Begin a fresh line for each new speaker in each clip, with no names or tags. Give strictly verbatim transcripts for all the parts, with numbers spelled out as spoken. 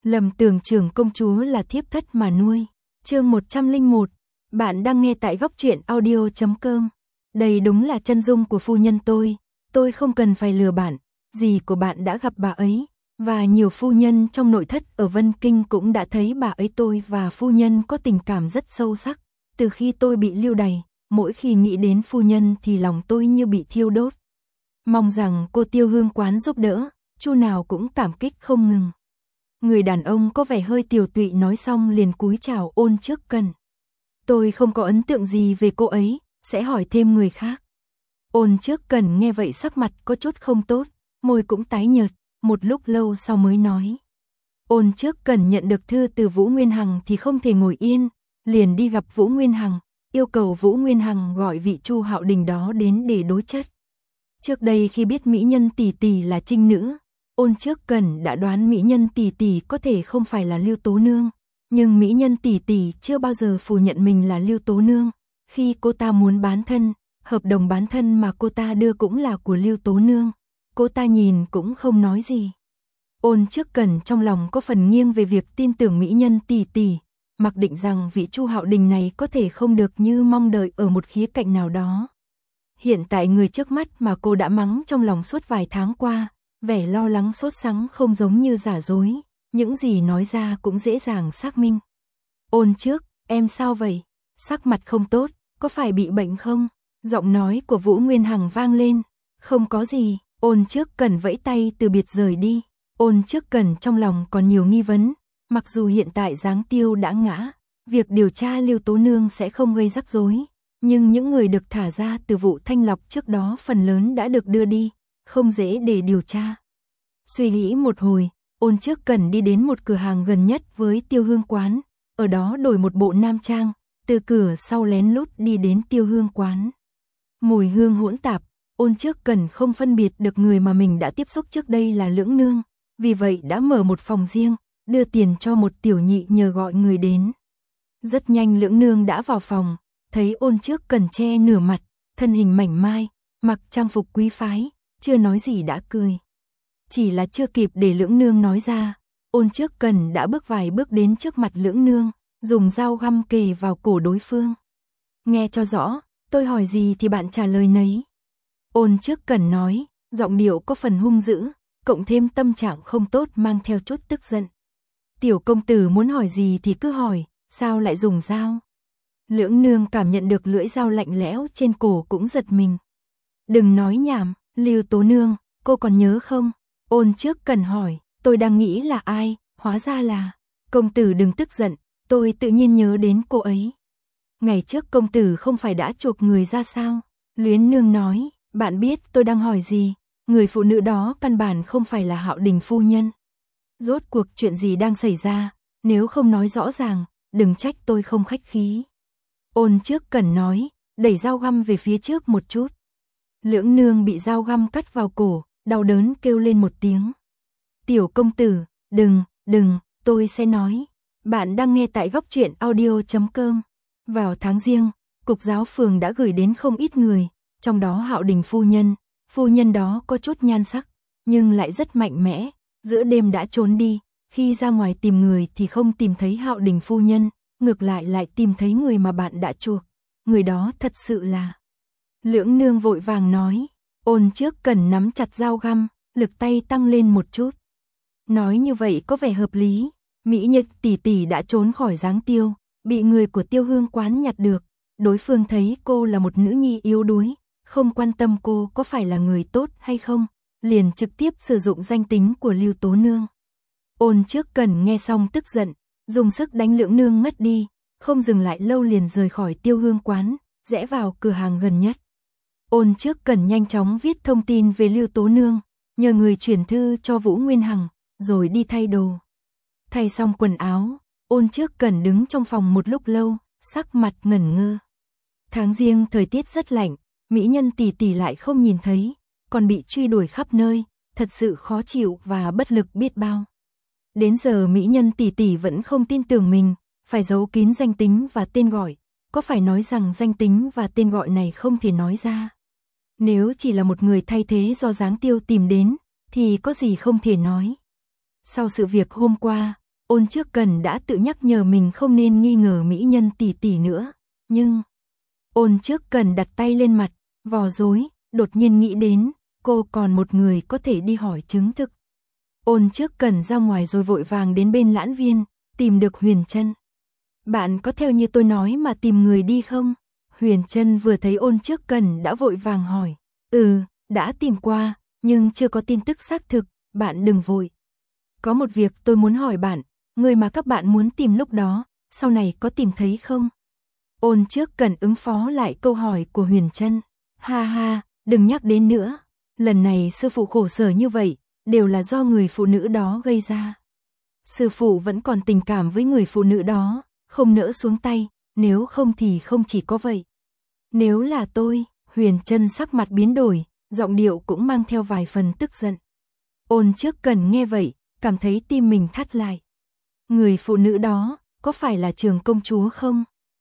Lầm tưởng trưởng công chúa là thiếp thất mà nuôi. Chương một trăm lẻ một. Bạn đang nghe tại góc truyện audio chấm com. Đây đúng là chân dung của phu nhân tôi, tôi không cần phải lừa bạn, dì của bạn đã gặp bà ấy, và nhiều phu nhân trong nội thất ở Vân Kinh cũng đã thấy bà ấy. Tôi và phu nhân có tình cảm rất sâu sắc, từ khi tôi bị lưu đày, mỗi khi nghĩ đến phu nhân thì lòng tôi như bị thiêu đốt. Mong rằng cô Tiêu Hương Quán giúp đỡ, chu nào cũng cảm kích không ngừng. Người đàn ông có vẻ hơi tiều tụy nói xong liền cúi chào Ôn Trước Cần. Tôi không có ấn tượng gì về cô ấy, sẽ hỏi thêm người khác. Ôn Trước Cần nghe vậy sắc mặt có chút không tốt, môi cũng tái nhợt, một lúc lâu sau mới nói. Ôn Trước Cần nhận được thư từ Vũ Nguyên Hằng thì không thể ngồi yên, liền đi gặp Vũ Nguyên Hằng, yêu cầu Vũ Nguyên Hằng gọi vị Chu Hạo Đình đó đến để đối chất. Trước đây khi biết mỹ nhân tỷ tỷ là trinh nữ, Ôn Trước Cần đã đoán mỹ nhân tỷ tỷ có thể không phải là Lưu Tố Nương, nhưng mỹ nhân tỷ tỷ chưa bao giờ phủ nhận mình là Lưu Tố Nương. Khi cô ta muốn bán thân, hợp đồng bán thân mà cô ta đưa cũng là của Lưu Tố Nương, cô ta nhìn cũng không nói gì. Ôn Trước Cần trong lòng có phần nghiêng về việc tin tưởng mỹ nhân tỷ tỷ, mặc định rằng vị Chu Hạo Đình này có thể không được như mong đợi ở một khía cạnh nào đó. Hiện tại người trước mắt mà cô đã mắng trong lòng suốt vài tháng qua, vẻ lo lắng sốt sắng không giống như giả dối, những gì nói ra cũng dễ dàng xác minh. Ôn Trước, em sao vậy? Sắc mặt không tốt, có phải bị bệnh không? Giọng nói của Vũ Nguyên Hằng vang lên. Không có gì, Ôn Trước Cần vẫy tay từ biệt rời đi. Ôn Trước Cần trong lòng còn nhiều nghi vấn, mặc dù hiện tại Giáng Tiêu đã ngã, việc điều tra Lưu Tố Nương sẽ không gây rắc rối, nhưng những người được thả ra từ vụ thanh lọc trước đó phần lớn đã được đưa đi, không dễ để điều tra. Suy nghĩ một hồi, Ôn Trước Cần đi đến một cửa hàng gần nhất với Tiêu Hương Quán, ở đó đổi một bộ nam trang, từ cửa sau lén lút đi đến Tiêu Hương Quán. Mùi hương hỗn tạp, Ôn Trước Cần không phân biệt được người mà mình đã tiếp xúc trước đây là Lưỡng Nương, vì vậy đã mở một phòng riêng, đưa tiền cho một tiểu nhị nhờ gọi người đến. Rất nhanh Lưỡng Nương đã vào phòng, thấy Ôn Trước Cần che nửa mặt, thân hình mảnh mai, mặc trang phục quý phái, chưa nói gì đã cười. Chỉ là chưa kịp để Lưỡng Nương nói ra, Ôn Trước Cần đã bước vài bước đến trước mặt Lưỡng Nương, dùng dao găm kề vào cổ đối phương. Nghe cho rõ, tôi hỏi gì thì bạn trả lời nấy. Ôn Trước Cần nói, giọng điệu có phần hung dữ, cộng thêm tâm trạng không tốt mang theo chút tức giận. Tiểu công tử muốn hỏi gì thì cứ hỏi, sao lại dùng dao? Lưỡng Nương cảm nhận được lưỡi dao lạnh lẽo trên cổ cũng giật mình. Đừng nói nhảm, Lưu Tố Nương, cô còn nhớ không? Ôn Trước Cần hỏi, tôi đang nghĩ là ai, hóa ra là... Công tử đừng tức giận, tôi tự nhiên nhớ đến cô ấy. Ngày trước công tử không phải đã chuộc người ra sao? Luyến Nương nói, bạn biết tôi đang hỏi gì, người phụ nữ đó căn bản không phải là Hạo Đình phu nhân. Rốt cuộc chuyện gì đang xảy ra, nếu không nói rõ ràng, đừng trách tôi không khách khí. Ôn Trước Cần nói, đẩy dao găm về phía trước một chút. Lưỡng Nương bị dao găm cắt vào cổ, đau đớn kêu lên một tiếng. Tiểu công tử, đừng, đừng, tôi sẽ nói. Bạn đang nghe tại góc truyện audio chấm com. Vào tháng Giêng, Cục Giáo phường đã gửi đến không ít người, trong đó Hạo Đình phu nhân. Phu nhân đó có chút nhan sắc, nhưng lại rất mạnh mẽ, giữa đêm đã trốn đi, khi ra ngoài tìm người thì không tìm thấy Hạo Đình phu nhân, ngược lại lại tìm thấy người mà bạn đã chuộc. Người đó thật sự là... Lưỡng Nương vội vàng nói. Ôn Trước Cần nắm chặt dao găm, lực tay tăng lên một chút. Nói như vậy có vẻ hợp lý, mỹ nhân tỷ tỷ đã trốn khỏi Giáng Tiêu, bị người của Tiêu Hương Quán nhặt được, đối phương thấy cô là một nữ nhi yếu đuối, không quan tâm cô có phải là người tốt hay không, liền trực tiếp sử dụng danh tính của Lưu Tố Nương. Ôn Trước Cần nghe xong tức giận, dùng sức đánh Lưỡng Nương ngất đi, không dừng lại lâu liền rời khỏi Tiêu Hương Quán, rẽ vào cửa hàng gần nhất. Ôn Trước Cần nhanh chóng viết thông tin về Lưu Tố Nương, nhờ người chuyển thư cho Vũ Nguyên Hằng, rồi đi thay đồ. Thay xong quần áo, Ôn Trước Cần đứng trong phòng một lúc lâu, sắc mặt ngẩn ngơ. Tháng Giêng thời tiết rất lạnh, mỹ nhân tỷ tỷ lại không nhìn thấy, còn bị truy đuổi khắp nơi, thật sự khó chịu và bất lực biết bao. Đến giờ mỹ nhân tỷ tỷ vẫn không tin tưởng mình, phải giấu kín danh tính và tên gọi, có phải nói rằng danh tính và tên gọi này không thể nói ra. Nếu chỉ là một người thay thế do Giáng Tiêu tìm đến, thì có gì không thể nói. Sau sự việc hôm qua, Ôn Trước Cần đã tự nhắc nhở mình không nên nghi ngờ mỹ nhân tỷ tỷ nữa, nhưng Ôn Trước Cần đặt tay lên mặt, vò rối, đột nhiên nghĩ đến, cô còn một người có thể đi hỏi chứng thực. Ôn Trước Cần ra ngoài rồi vội vàng đến bên Lãn Viên, tìm được Huyền Trân. Bạn có theo như tôi nói mà tìm người đi không? Huyền Trân vừa thấy Ôn Trước Cần đã vội vàng hỏi. Ừ, đã tìm qua, nhưng chưa có tin tức xác thực, bạn đừng vội. Có một việc tôi muốn hỏi bạn, người mà các bạn muốn tìm lúc đó, sau này có tìm thấy không? Ôn Trước Cần ứng phó lại câu hỏi của Huyền Trân. Ha ha, đừng nhắc đến nữa. Lần này sư phụ khổ sở như vậy, đều là do người phụ nữ đó gây ra. Sư phụ vẫn còn tình cảm với người phụ nữ đó, không nỡ xuống tay, nếu không thì không chỉ có vậy. Nếu là tôi, Huyền Trân sắc mặt biến đổi, giọng điệu cũng mang theo vài phần tức giận. Ôn Trước Cần nghe vậy, cảm thấy tim mình thắt lại. Người phụ nữ đó, có phải là Trường công chúa không?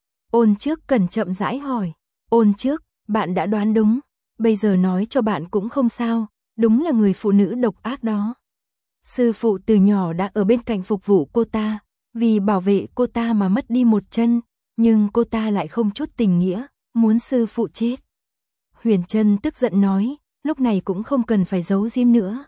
Ôn Trước Cần chậm rãi hỏi. Ôn Trước, bạn đã đoán đúng, bây giờ nói cho bạn cũng không sao, đúng là người phụ nữ độc ác đó. Sư phụ từ nhỏ đã ở bên cạnh phục vụ cô ta, vì bảo vệ cô ta mà mất đi một chân, nhưng cô ta lại không chút tình nghĩa, muốn sư phụ chết. Huyền Trân tức giận nói, lúc này cũng không cần phải giấu giếm nữa.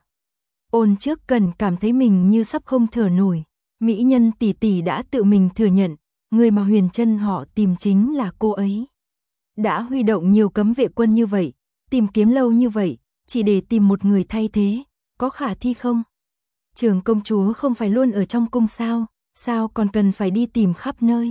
Ôn Trước Cần cảm thấy mình như sắp không thở nổi, mỹ nhân tỷ tỷ đã tự mình thừa nhận, người mà Huyền Trân họ tìm chính là cô ấy. Đã huy động nhiều cấm vệ quân như vậy, tìm kiếm lâu như vậy, chỉ để tìm một người thay thế, có khả thi không? Trường công chúa không phải luôn ở trong cung sao, sao còn cần phải đi tìm khắp nơi?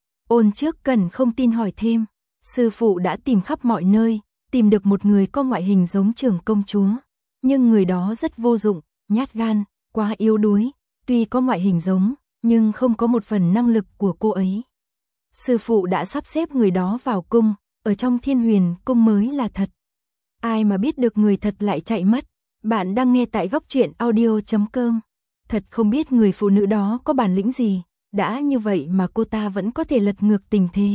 Ôn Trước Cần không tin hỏi thêm, sư phụ đã tìm khắp mọi nơi, tìm được một người có ngoại hình giống Trường công chúa, nhưng người đó rất vô dụng, nhát gan, quá yếu đuối, tuy có ngoại hình giống, nhưng không có một phần năng lực của cô ấy. Sư phụ đã sắp xếp người đó vào cung, ở trong Thiên Huyền cung mới là thật. Ai mà biết được người thật lại chạy mất. Bạn đang nghe tại góc truyện audio chấm com. Thật không biết người phụ nữ đó có bản lĩnh gì, đã như vậy mà cô ta vẫn có thể lật ngược tình thế.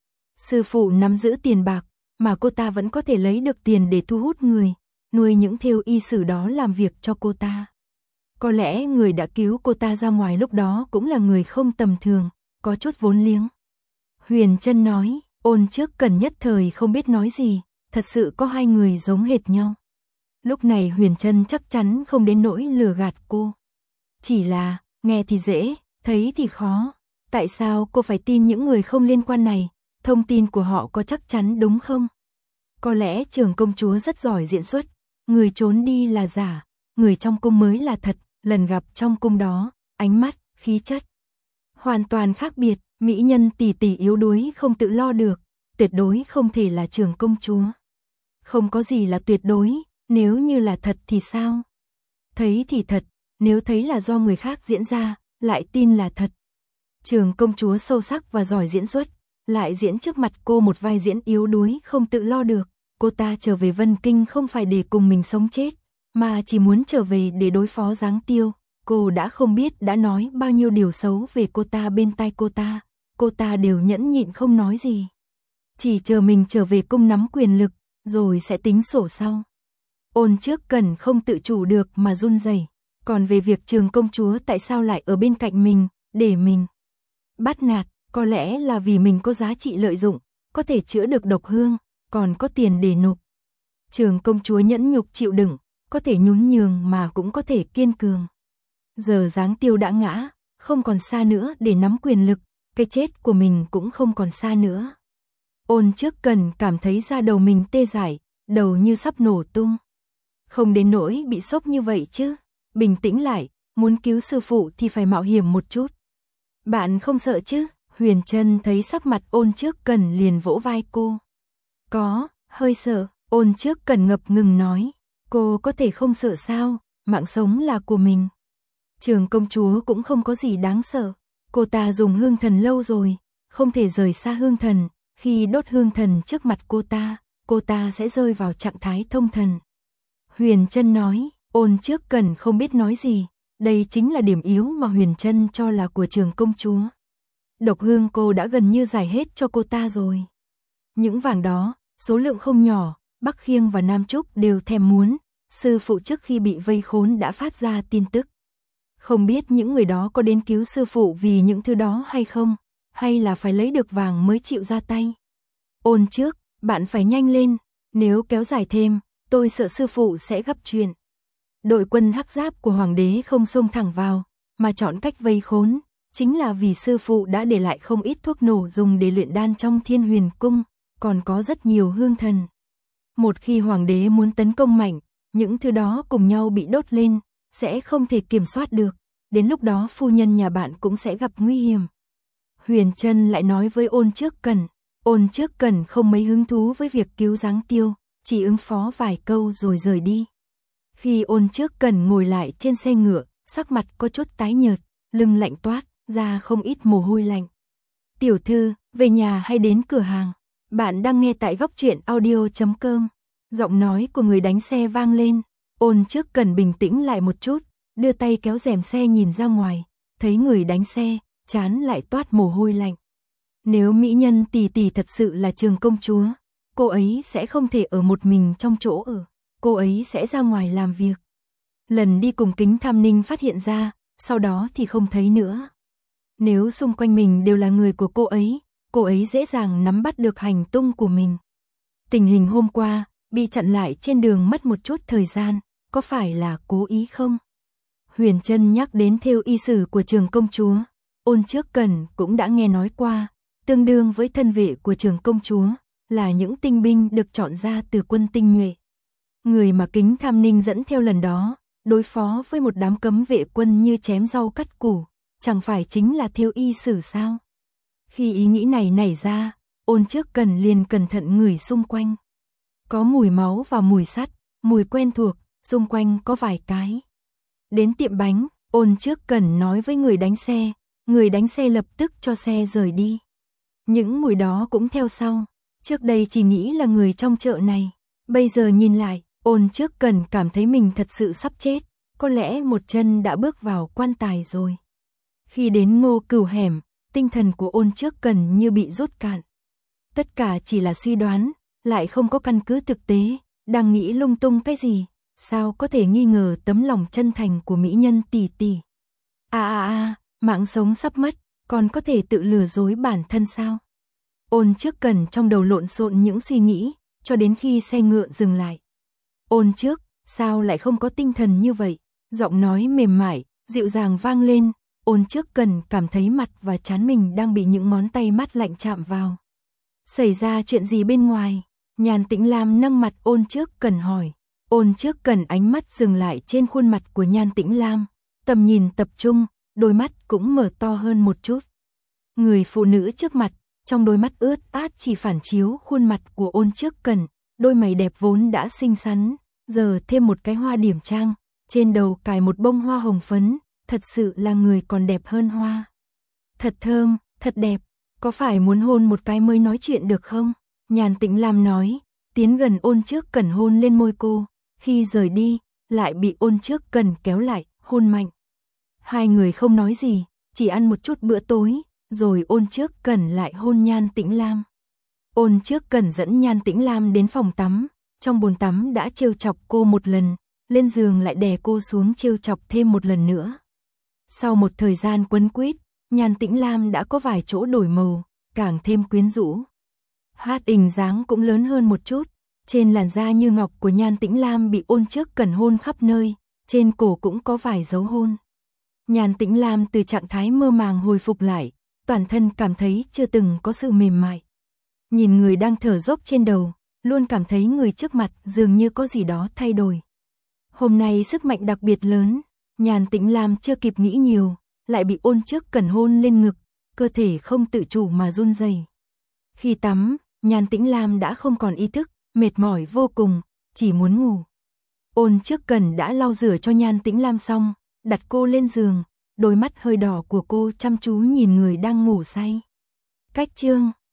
Sư phụ nắm giữ tiền bạc, mà cô ta vẫn có thể lấy được tiền để thu hút người, nuôi những thêu y sử đó làm việc cho cô ta. Có lẽ người đã cứu cô ta ra ngoài lúc đó cũng là người không tầm thường, có chút vốn liếng. Huyền Trân nói, Ôn Trước Cần nhất thời không biết nói gì, thật sự có hai người giống hệt nhau. Lúc này Huyền Trân chắc chắn không đến nỗi lừa gạt cô. Chỉ là, nghe thì dễ, thấy thì khó. Tại sao cô phải tin những người không liên quan này? Thông tin của họ có chắc chắn đúng không? Có lẽ Trường công chúa rất giỏi diễn xuất. Người trốn đi là giả, người trong cung mới là thật. Lần gặp trong cung đó, ánh mắt, khí chất hoàn toàn khác biệt. Mỹ nhân tỷ tỷ yếu đuối không tự lo được, tuyệt đối không thể là Trường công chúa. Không có gì là tuyệt đối, nếu như là thật thì sao? Thấy thì thật, nếu thấy là do người khác diễn ra, lại tin là thật. Trường công chúa sâu sắc và giỏi diễn xuất, lại diễn trước mặt cô một vai diễn yếu đuối không tự lo được. Cô ta trở về Vân Kinh không phải để cùng mình sống chết, mà chỉ muốn trở về để đối phó Giáng Tiêu. Cô đã không biết đã nói bao nhiêu điều xấu về cô ta bên tai cô ta, cô ta đều nhẫn nhịn không nói gì. Chỉ chờ mình trở về cung nắm quyền lực, rồi sẽ tính sổ sau. Ôn Trước Cần không tự chủ được mà run rẩy. Còn về việc Trường công chúa tại sao lại ở bên cạnh mình, để mình bắt nạt, có lẽ là vì mình có giá trị lợi dụng, có thể chữa được độc hương, còn có tiền để nộp. Trường công chúa nhẫn nhục chịu đựng, có thể nhún nhường mà cũng có thể kiên cường. Giờ Giáng Tiêu đã ngã, không còn xa nữa để nắm quyền lực, cái chết của mình cũng không còn xa nữa. Ôn Trước Cần cảm thấy da đầu mình tê dại, đầu như sắp nổ tung. Không đến nỗi bị sốc như vậy chứ. Bình tĩnh lại, muốn cứu sư phụ thì phải mạo hiểm một chút. Bạn không sợ chứ? Huyền Trân thấy sắc mặt Ôn Trước Cần liền vỗ vai cô. Có, hơi sợ. Ôn Trước Cần ngập ngừng nói. Cô có thể không sợ sao, mạng sống là của mình. Trường công chúa cũng không có gì đáng sợ. Cô ta dùng hương thần lâu rồi, không thể rời xa hương thần. Khi đốt hương thần trước mặt cô ta, cô ta sẽ rơi vào trạng thái thông thần. Huyền Trân nói, Ôn Trước Cần không biết nói gì. Đây chính là điểm yếu mà Huyền Trân cho là của Trường công chúa. Độc hương cô đã gần như giải hết cho cô ta rồi. Những vàng đó, số lượng không nhỏ, Bắc Khiêng và Nam Trúc đều thèm muốn. Sư phụ trước khi bị vây khốn đã phát ra tin tức. Không biết những người đó có đến cứu sư phụ vì những thứ đó hay không, hay là phải lấy được vàng mới chịu ra tay. Ôn trước, bạn phải nhanh lên, nếu kéo dài thêm, tôi sợ sư phụ sẽ gặp chuyện. Đội quân hắc giáp của hoàng đế không xông thẳng vào, mà chọn cách vây khốn, chính là vì sư phụ đã để lại không ít thuốc nổ dùng để luyện đan trong Thiên Huyền Cung, còn có rất nhiều hương thần. Một khi hoàng đế muốn tấn công mạnh, những thứ đó cùng nhau bị đốt lên, sẽ không thể kiểm soát được, đến lúc đó phu nhân nhà bạn cũng sẽ gặp nguy hiểm. Huyền Trân lại nói với Ôn Trước Cẩn, Ôn Trước Cẩn không mấy hứng thú với việc cứu Giáng Tiêu, chỉ ứng phó vài câu rồi rời đi. Khi Ôn Trước Cẩn ngồi lại trên xe ngựa, sắc mặt có chút tái nhợt, lưng lạnh toát, ra không ít mồ hôi lạnh. Tiểu thư, về nhà hay đến cửa hàng? Bạn đang nghe tại góc truyện audio chấm com. Giọng nói của người đánh xe vang lên, Ôn Trước Cẩn bình tĩnh lại một chút, đưa tay kéo rèm xe nhìn ra ngoài, thấy người đánh xe, trán lại toát mồ hôi lạnh. Nếu mỹ nhân tỷ tỷ thật sự là Trường công chúa, cô ấy sẽ không thể ở một mình trong chỗ ở, cô ấy sẽ ra ngoài làm việc. Lần đi cùng Kính Tham Ninh phát hiện ra, sau đó thì không thấy nữa. Nếu xung quanh mình đều là người của cô ấy, cô ấy dễ dàng nắm bắt được hành tung của mình. Tình hình hôm qua, bị chặn lại trên đường mất một chút thời gian, có phải là cố ý không? Huyền Trân nhắc đến thêu y sử của Trường công chúa, Ôn Trước Cẩn cũng đã nghe nói qua, tương đương với thân vệ của Trường công chúa, là những tinh binh được chọn ra từ quân tinh nhuệ. Người mà Kính Tham Ninh dẫn theo lần đó, đối phó với một đám cấm vệ quân như chém rau cắt củ, chẳng phải chính là thêu y sử sao? Khi ý nghĩ này nảy ra, Ôn Trước Cẩn liền cẩn thận ngửi xung quanh. Có mùi máu và mùi sắt, mùi quen thuộc, xung quanh có vài cái. Đến tiệm bánh, Ôn Trước Cẩn nói với người đánh xe, người đánh xe lập tức cho xe rời đi. Những mùi đó cũng theo sau, trước đây chỉ nghĩ là người trong chợ này, bây giờ nhìn lại, Ôn Trước Cẩn cảm thấy mình thật sự sắp chết, có lẽ một chân đã bước vào quan tài rồi. Khi đến Ngô Cửu hẻm, tinh thần của Ôn Trước Cẩn như bị rút cạn. Tất cả chỉ là suy đoán, lại không có căn cứ thực tế, đang nghĩ lung tung cái gì, sao có thể nghi ngờ tấm lòng chân thành của mỹ nhân tỷ tỷ. À à à, mạng sống sắp mất, còn có thể tự lừa dối bản thân sao? Ôn Trước Cẩn trong đầu lộn xộn những suy nghĩ, cho đến khi xe ngựa dừng lại. Ôn Trước, sao lại không có tinh thần như vậy? Giọng nói mềm mại, dịu dàng vang lên, Ôn Trước Cẩn cảm thấy mặt và trán mình đang bị những ngón tay mát lạnh chạm vào. Xảy ra chuyện gì bên ngoài? Nhàn Tĩnh Lam nâng mặt Ôn Trước Cẩn hỏi. Ôn Trước Cẩn ánh mắt dừng lại trên khuôn mặt của Nhan Tĩnh Lam, tầm nhìn tập trung, đôi mắt cũng mở to hơn một chút. Người phụ nữ trước mặt, trong đôi mắt ướt át chỉ phản chiếu khuôn mặt của Ôn Trước Cẩn, đôi mày đẹp vốn đã xinh xắn, giờ thêm một cái hoa điểm trang, trên đầu cài một bông hoa hồng phấn, thật sự là người còn đẹp hơn hoa. Thật thơm, thật đẹp, có phải muốn hôn một cái mới nói chuyện được không? Nhàn Tĩnh Lam nói, tiến gần Ôn Trước Cẩn hôn lên môi cô, khi rời đi, lại bị Ôn Trước Cẩn kéo lại, hôn mạnh. Hai người không nói gì, chỉ ăn một chút bữa tối, rồi Ôn Trước Cẩn lại hôn Nhan Tĩnh Lam. Ôn Trước Cẩn dẫn Nhan Tĩnh Lam đến phòng tắm, trong bồn tắm đã trêu chọc cô một lần, lên giường lại đè cô xuống trêu chọc thêm một lần nữa. Sau một thời gian quấn quýt, Nhan Tĩnh Lam đã có vài chỗ đổi màu, càng thêm quyến rũ. Hát hình dáng cũng lớn hơn một chút, trên làn da như ngọc của Nhan Tĩnh Lam bị Ôn Trước Cẩn hôn khắp nơi, trên cổ cũng có vài dấu hôn. Nhan Tĩnh Lam từ trạng thái mơ màng hồi phục lại, toàn thân cảm thấy chưa từng có sự mềm mại. Nhìn người đang thở dốc trên đầu, luôn cảm thấy người trước mặt dường như có gì đó thay đổi. Hôm nay sức mạnh đặc biệt lớn, Nhan Tĩnh Lam chưa kịp nghĩ nhiều, lại bị Ôn Trước Cẩn hôn lên ngực, cơ thể không tự chủ mà run rẩy. Khi tắm, Nhan Tĩnh Lam đã không còn ý thức, mệt mỏi vô cùng, chỉ muốn ngủ. Ôn Trước Cẩn đã lau rửa cho Nhan Tĩnh Lam xong, đặt cô lên giường, đôi mắt hơi đỏ của cô chăm chú nhìn người đang ngủ say. Cách chương